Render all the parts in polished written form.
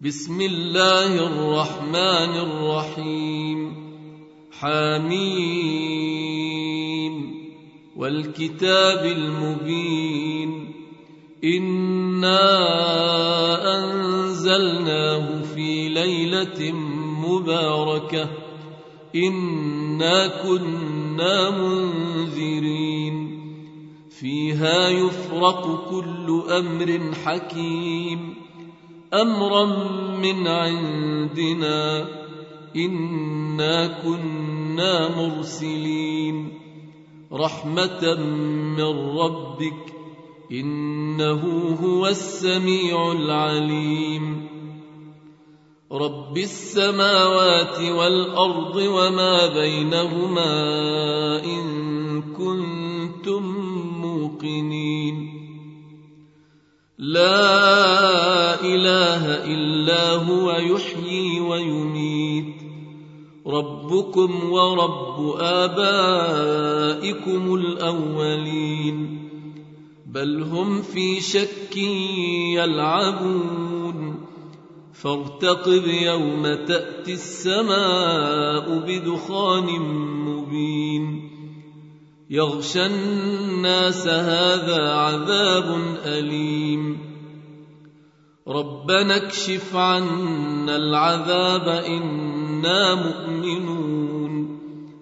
بسم الله الرحمن الرحيم. حميم والكتاب المبين. إنا أنزلناه في ليلة مباركة إنا كنا منذرين فيها يفرق كل أمر حكيم أمرا من عندنا إنا كنا مرسلين رحمة من ربك إنه هو السميع العليم. رب السماوات والأرض وما بينهما إن كنتم موقنين. لا إله إلا هو يحيي ويميت ربكم ورب آبائكم الأولين بل هم في شك يلعبون فارتقب يوم تأتي السماء بدخان مبين يغشى الناس هذا عذاب أليم. ربنا اكشف عنا العذاب إنا مؤمنون.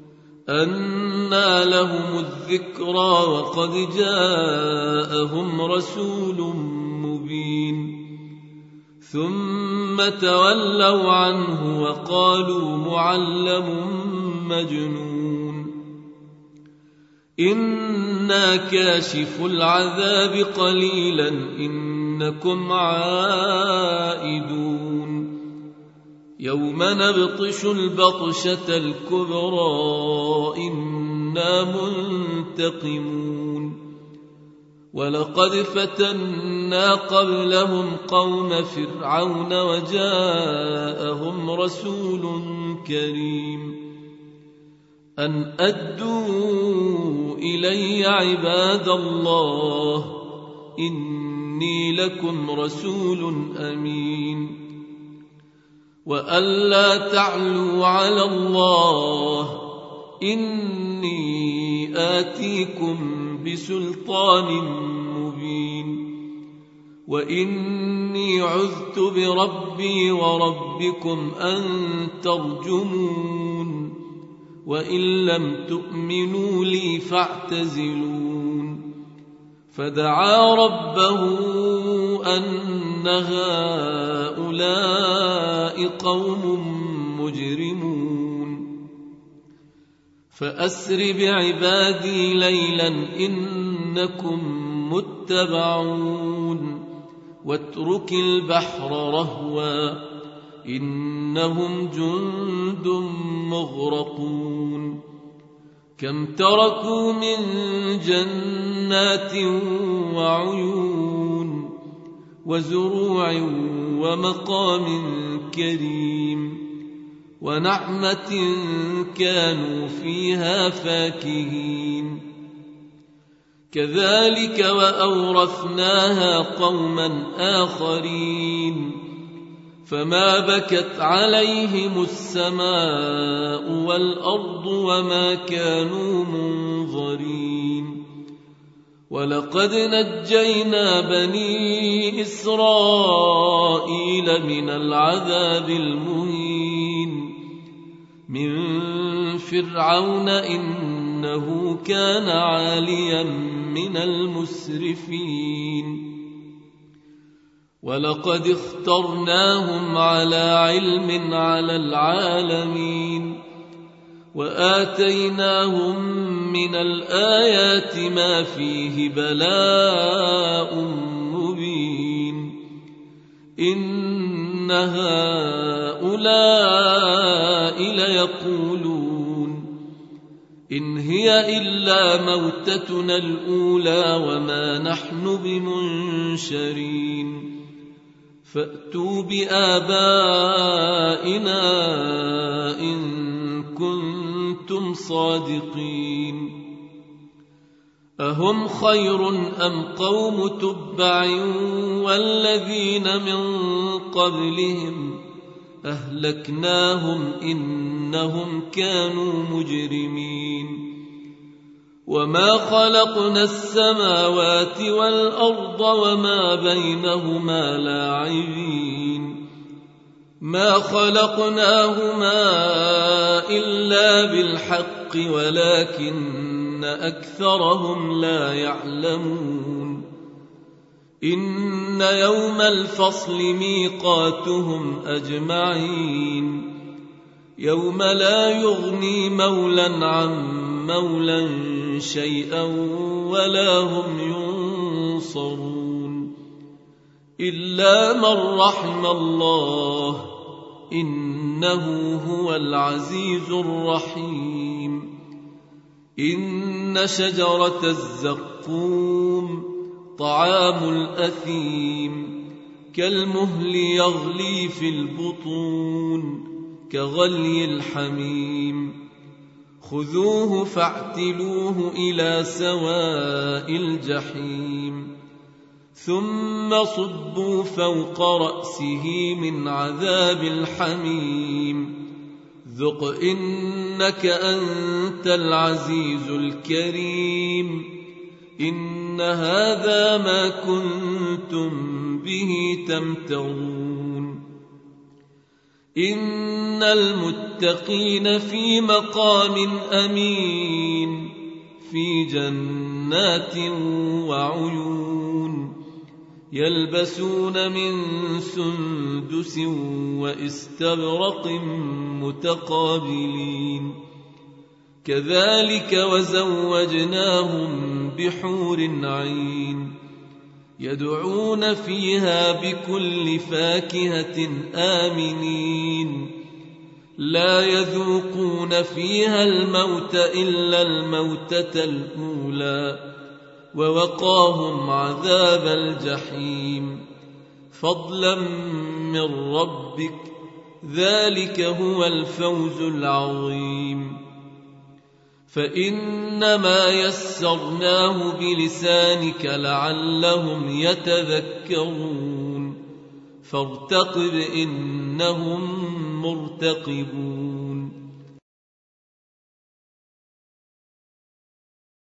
أنى لهم الذكرى وقد جاءهم رسول مبين ثم تولوا عنه وقالوا معلم مجنون. إنا كاشف العذاب قليلا إنكم عائدون. يوم نبطش البطشة الكبرى إنا منتقمون. ولقد فتنا قبلهم قوم فرعون وجاءهم رسول كريم أن أدوا إلي عباد الله إني لكم رسول أمين وألا تعلوا على الله إني آتيكم بسلطان مبين وإني عذت بربي وربكم أن ترجمون وإن لم تؤمنوا لي فاعتزلون. فدعا ربه أن هؤلاء قوم مجرمون فأسر بعبادي ليلا إنكم متبعون واترك البحر رهوا إنهم جند مغرقون. كم تركوا من جنات وعيون وزروع ومقام كريم ونعمة كانوا فيها فاكهين. كذلك وأورثناها قوما آخرين فما بكت عليهم السماء والأرض وما كانوا منظرين. ولقد نجينا بني إسرائيل من العذاب المهين من فرعون إنه كان عاليا من المسرفين. ولقد اخترناهم على علم على العالمين وآتيناهم من الآيات ما فيه بلاء مبين. إن هؤلاء ليقولون إن هي إلا موتتنا الأولى وما نحن بمنشرين. فأتوا بآبائنا إن كنتم صادقين. أهم خير أم قوم تبع والذين من قبلهم أهلكناهم إنهم كانوا مجرمين وما خلقنا السماوات والأرض وما بينهما لاعبين ما خلقناهما إلا بالحق ولكن أكثرهم لا يعلمون إن يوم الفصل ميقاتهم أجمعين يوم لا يغني مولا عن مولا شيئا ولا هم ينصرون إلا من رحم الله إنه هو العزيز الرحيم إن شجرة الزقوم طعام الأثيم كالمهل يغلي في البطون كغلي الحميم خذوه فاعتلوه إلى سواء الجحيم ثم صبوا فوق رأسه من عذاب الحميم ذق إنك أنت العزيز الكريم إن هذا ما كنتم به تمترون إن المتقين في مقام أمين في جنات وعيون يلبسون من سندس واستبرق متقابلين كذلك وزوجناهم بحور عين يدعون فيها بكل فاكهة آمنين لا يذوقون فيها الموت إلا الموتة الأولى ووقاهم عذاب الجحيم فضلا من ربك ذلك هو الفوز العظيم فإنما يسرناه بلسانك لعلهم يتذكرون فارتقب إنهم مرتقبون